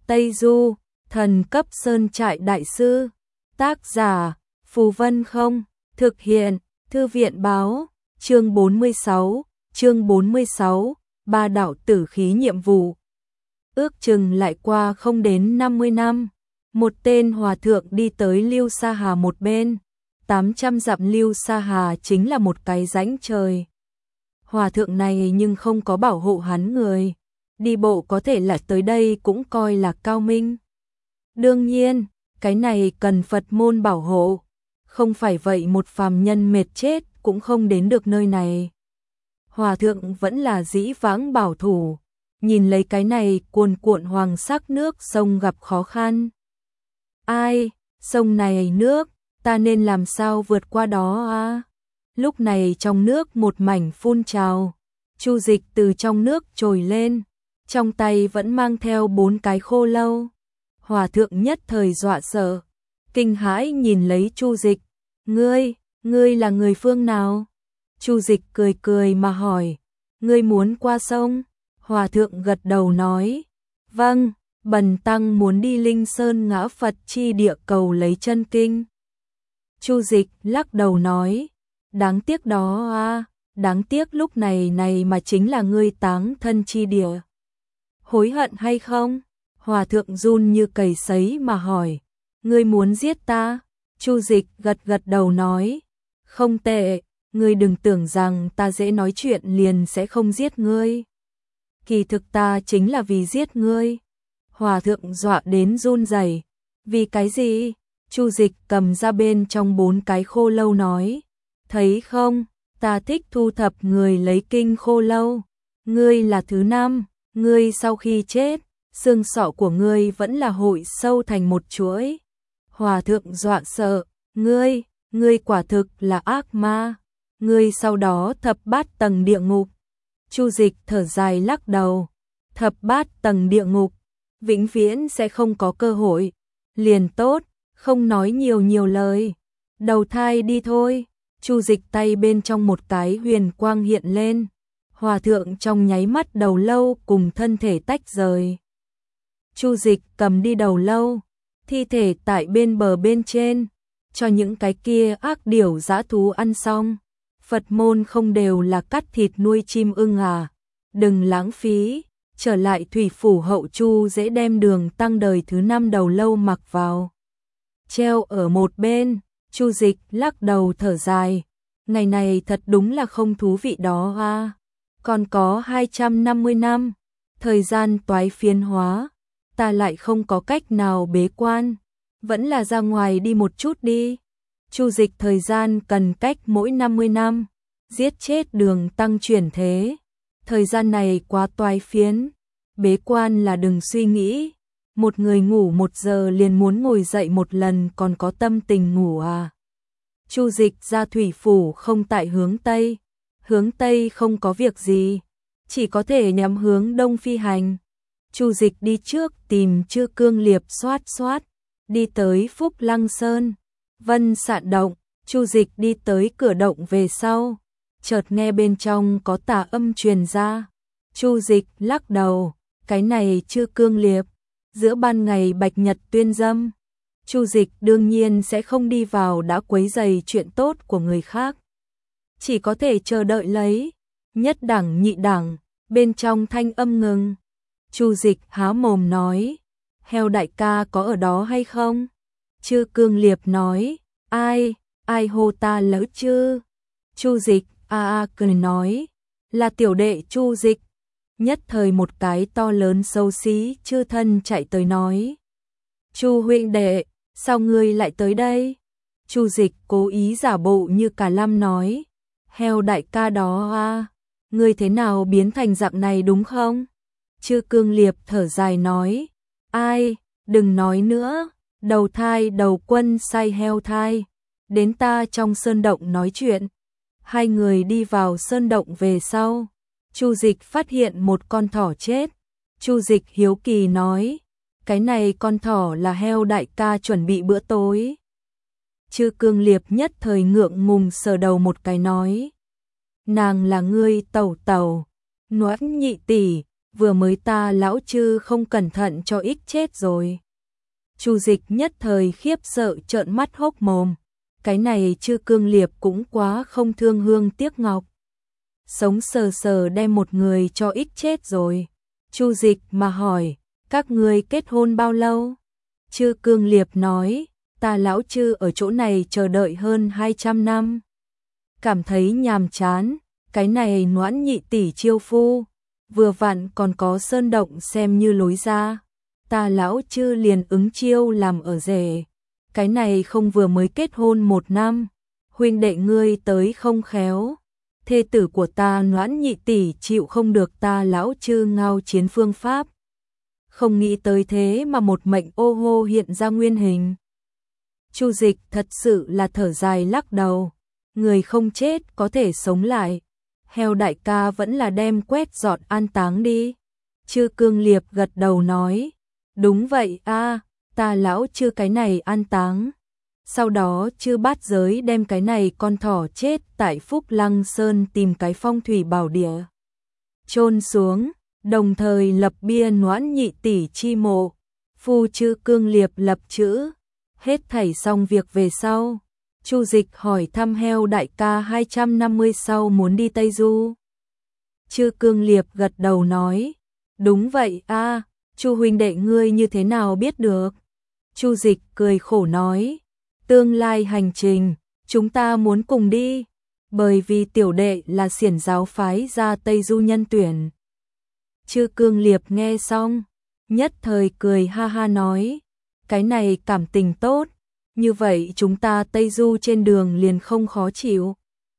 Tây Du, thần cấp sơn trại đại sư. Tác giả, Phù Vân Không. Thực hiện, Thư viện báo. Chương 46, ba đạo tử khí nhiệm vụ. Ước chừng lại qua không đến 50 năm, một tên hòa thượng đi tới Lưu Sa Hà một bên. 800 dặm Lưu Sa Hà chính là một cái rãnh trời. Hòa thượng này nhưng không có bảo hộ hắn người, đi bộ có thể là tới đây cũng coi là cao minh. Đương nhiên, cái này cần Phật môn bảo hộ, không phải vậy một phàm nhân mệt chết cũng không đến được nơi này. Hòa thượng vẫn là dĩ vãng bảo thủ, nhìn lấy cái này cuồn cuộn hoàng sắc nước sông gặp khó khăn. Ai, sông này nước, ta nên làm sao vượt qua đó à? Lúc này trong nước một mảnh phun trào, Chu Dịch từ trong nước trồi lên, trong tay vẫn mang theo 4 cái khô lâu. Hòa thượng nhất thời dọa sợ, kinh hãi nhìn lấy Chu Dịch, ngươi là người phương nào? Chu Dịch cười cười mà hỏi, ngươi muốn qua sông? Hòa thượng gật đầu nói, vâng, bần tăng muốn đi Linh Sơn Ngã Phật chi địa cầu lấy chân kinh. Chu Dịch lắc đầu nói, đáng tiếc đó à, đáng tiếc lúc này mà chính là ngươi táng thân chi địa. Hối hận hay không? Hòa thượng run như cầy sấy mà hỏi, ngươi muốn giết ta? Chu Dịch gật đầu nói, không tệ, ngươi đừng tưởng rằng ta dễ nói chuyện liền sẽ không giết ngươi. Kỳ thực ta chính là vì giết ngươi. Hòa thượng dọa đến run rẩy. Vì cái gì? Chu Dịch cầm ra bên trong 4 cái khô lâu nói, thấy không, ta thích thu thập người lấy kinh khô lâu. Ngươi là thứ 5, ngươi sau khi chết, xương sọ của ngươi vẫn là hội sâu thành một chuỗi. Hòa thượng dọa sợ, ngươi quả thực là ác ma, ngươi sau đó thập bát tầng địa ngục. Chu Dịch thở dài lắc đầu, thập bát tầng địa ngục, vĩnh viễn sẽ không có cơ hội. Liền tốt, không nói nhiều lời, đầu thai đi thôi. Chu Dịch tay bên trong một cái huyền quang hiện lên, hòa thượng trong nháy mắt đầu lâu cùng thân thể tách rời. Chu Dịch cầm đi đầu lâu, thi thể tại bên bờ bên trên, cho những cái kia ác điểu dã thú ăn xong. Phật môn không đều là cắt thịt nuôi chim ưng à? Đừng lãng phí, trở lại thủy phủ hậu Chu dễ đem đường tăng đời thứ 5 đầu lâu mặc vào, treo ở một bên. Chu Dịch lắc đầu thở dài, ngày này thật đúng là không thú vị đó à. Còn có 250 năm, thời gian toái phiến hóa, ta lại không có cách nào bế quan, vẫn là ra ngoài đi một chút đi. Chu Dịch thời gian cần cách mỗi 50 năm, giết chết đường tăng chuyển thế. Thời gian này quá toái phiến, bế quan là đừng suy nghĩ. Một người ngủ 1 giờ liền muốn ngồi dậy một lần còn có tâm tình ngủ à. Chu Dịch ra thủy phủ không tại hướng Tây không có việc gì, chỉ có thể nhắm hướng Đông phi hành. Chu Dịch đi trước tìm Chư Cương Liệp xoát, đi tới Phúc Lăng Sơn, Vân Sạn Động. Chu Dịch đi tới cửa động về sau, chợt nghe bên trong có tà âm truyền ra. Chu Dịch lắc đầu, cái này Chư Cương Liệp, giữa ban ngày bạch nhật tuyên dâm. Chu Dịch đương nhiên sẽ không đi vào đã quấy rầy chuyện tốt của người khác, chỉ có thể chờ đợi lấy. Nhất đẳng nhị đẳng, bên trong thanh âm ngừng. Chu Dịch há mồm nói, heo đại ca có ở đó hay không? Chư Cương Liệp nói, ai hô ta lỡ chứ? Chu Dịch cười nói, là tiểu đệ Chu Dịch. Nhất thời một cái to lớn xấu xí chư thân chạy tới nói, Chu huynh đệ, sao ngươi lại tới đây? Chu Dịch cố ý giả bộ như cả lâm nói, heo đại ca đó à, ngươi thế nào biến thành dạng này đúng không? Chư Cương Liệp thở dài nói, ai, đừng nói nữa, đầu thai đầu quân sai heo thai, đến ta trong sơn động nói chuyện. Hai người đi vào sơn động về sau, Chu Dịch phát hiện một con thỏ chết. Chu Dịch hiếu kỳ nói, cái này con thỏ là heo đại ca chuẩn bị bữa tối. Chư Cương Liệp nhất thời ngượng ngùng sờ đầu một cái nói, nàng là ngươi tẩu, Noãn nhị tỷ, vừa mới ta lão chư không cẩn thận cho ích chết rồi. Chu Dịch nhất thời khiếp sợ trợn mắt hốc mồm, cái này Chư Cương Liệp cũng quá không thương hương tiếc ngọc. Sống sờ sờ đem một người cho ích chết rồi. Chu Dịch mà hỏi, các ngươi kết hôn bao lâu? Chư Cương Liệp nói, ta lão chư ở chỗ này chờ đợi hơn 200 năm. Cảm thấy nhàm chán, cái này Noãn nhị tỷ chiêu phu, vừa vặn còn có sơn động xem như lối ra. Ta lão chư liền ứng chiêu làm ở rể. Cái này không vừa mới kết hôn 1 năm, huynh đệ ngươi tới không khéo. Thê tử của ta Noãn nhị tỷ chịu không được ta lão chư ngao chiến phương pháp. Không nghĩ tới thế mà một mệnh ô hô hiện ra nguyên hình. Chu Dịch thật sự là thở dài lắc đầu. Người không chết có thể sống lại. Heo đại ca vẫn là đem quét dọn an táng đi. Chư Cương Liệp gật đầu nói. Đúng vậy a, ta lão chư cái này an táng. Sau đó Chư Bát Giới đem cái này con thỏ chết tại Phúc Lăng Sơn tìm cái phong thủy bảo địa. Chôn xuống, đồng thời lập bia Noãn nhị tỷ chi mộ. Phu Chư Cương Liệp lập chữ. Hết thảy xong việc về sau. Chu Dịch hỏi thăm heo đại ca 250 sau muốn đi Tây Du. Chư Cương Liệp gật đầu nói. Đúng vậy a, Chu huynh đệ ngươi như thế nào biết được? Chu Dịch cười khổ nói. Tương lai hành trình, chúng ta muốn cùng đi. Bởi vì tiểu đệ là xiển giáo phái ra Tây Du nhân tuyển. Chư Cương Liệp nghe xong, nhất thời cười ha ha nói. Cái này cảm tình tốt. Như vậy chúng ta Tây Du trên đường liền không khó chịu.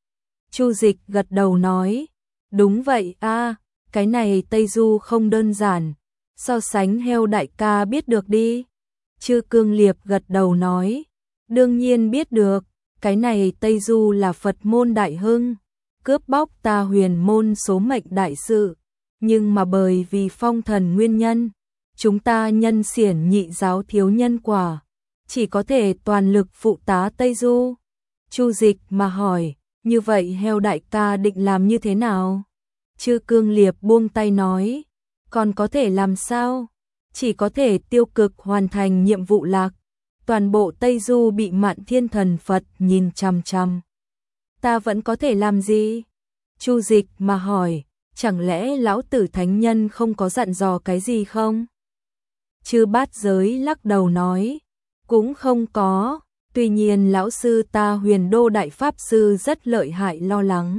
Chu Dịch gật đầu nói. Đúng vậy a, cái này Tây Du không đơn giản. So sánh heo đại ca biết được đi. Chư Cương Liệp gật đầu nói. Đương nhiên biết được, cái này Tây Du là Phật môn đại hưng, cướp bóc ta huyền môn số mệnh đại sự. Nhưng mà bởi vì phong thần nguyên nhân, chúng ta nhân xiển nhị giáo thiếu nhân quả, chỉ có thể toàn lực phụ tá Tây Du. Chu Dịch mà hỏi, như vậy heo đại ca định làm như thế nào? Chư Cương Liệp buông tay nói, còn có thể làm sao? Chỉ có thể tiêu cực hoàn thành nhiệm vụ lạc. Toàn bộ Tây Du bị Mạn Thiên Thần Phật nhìn chằm chằm. Ta vẫn có thể làm gì? Chu Dịch mà hỏi, chẳng lẽ lão tử thánh nhân không có dặn dò cái gì không? Chư Bát Giới lắc đầu nói, cũng không có, tuy nhiên lão sư ta Huyền Đô Đại Pháp Sư rất lợi hại lo lắng.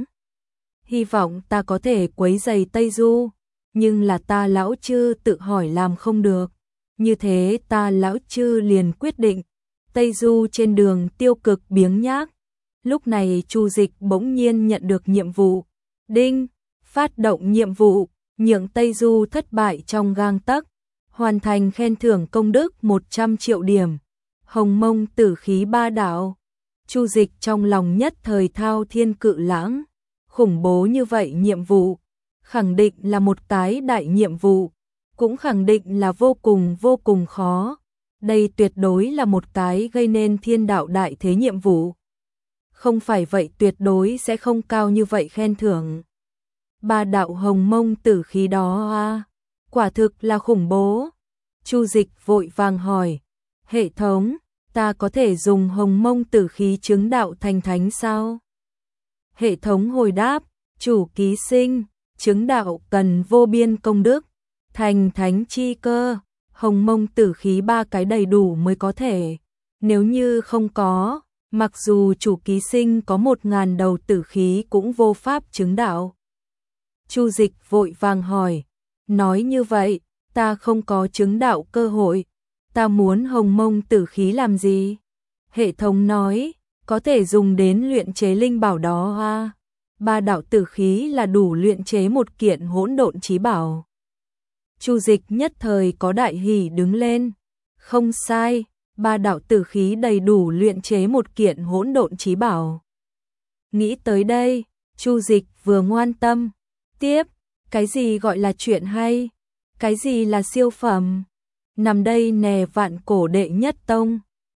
Hy vọng ta có thể quấy rầy Tây Du, nhưng là ta lão chư tự hỏi làm không được. Như thế ta lão chư liền quyết định, Tây Du trên đường tiêu cực biếng nhác. Lúc này Chu Dịch bỗng nhiên nhận được nhiệm vụ. Đinh, phát động nhiệm vụ, nhượng Tây Du thất bại trong gang tấc, hoàn thành khen thưởng công đức 100 triệu điểm. Hồng Mông tử khí ba đạo. Chu Dịch trong lòng nhất thời thao thiên cự lãng. Khủng bố như vậy nhiệm vụ, khẳng định là một cái đại nhiệm vụ. Cũng khẳng định là vô cùng khó. Đây tuyệt đối là một cái gây nên thiên đạo đại thế nhiệm vụ. Không phải vậy tuyệt đối sẽ không cao như vậy khen thưởng. Ba đạo hồng mông tử khí đó à, quả thực là khủng bố. Chu Dịch vội vàng hỏi, hệ thống, ta có thể dùng hồng mông tử khí chứng đạo thành thánh sao? Hệ thống hồi đáp, chủ ký sinh, chứng đạo cần vô biên công đức. Thành thánh chi cơ, hồng mông tử khí 3 cái đầy đủ mới có thể. Nếu như không có, mặc dù chủ ký sinh có 1000 đầu tử khí cũng vô pháp chứng đạo. Chu Dịch vội vàng hỏi, nói như vậy, ta không có chứng đạo cơ hội, ta muốn hồng mông tử khí làm gì? Hệ thống nói, có thể dùng đến luyện chế linh bảo đó à. 3 đạo tử khí là đủ luyện chế một kiện hỗn độn chí bảo. Chu Dịch nhất thời có đại hỉ đứng lên. Không sai, 3 đạo tử khí đầy đủ luyện chế một kiện hỗn độn chí bảo. Nghĩ tới đây, Chu Dịch vừa ngoan tâm. Tiếp, cái gì gọi là chuyện hay? Cái gì là siêu phẩm? Nằm đây nè vạn cổ đệ nhất tông,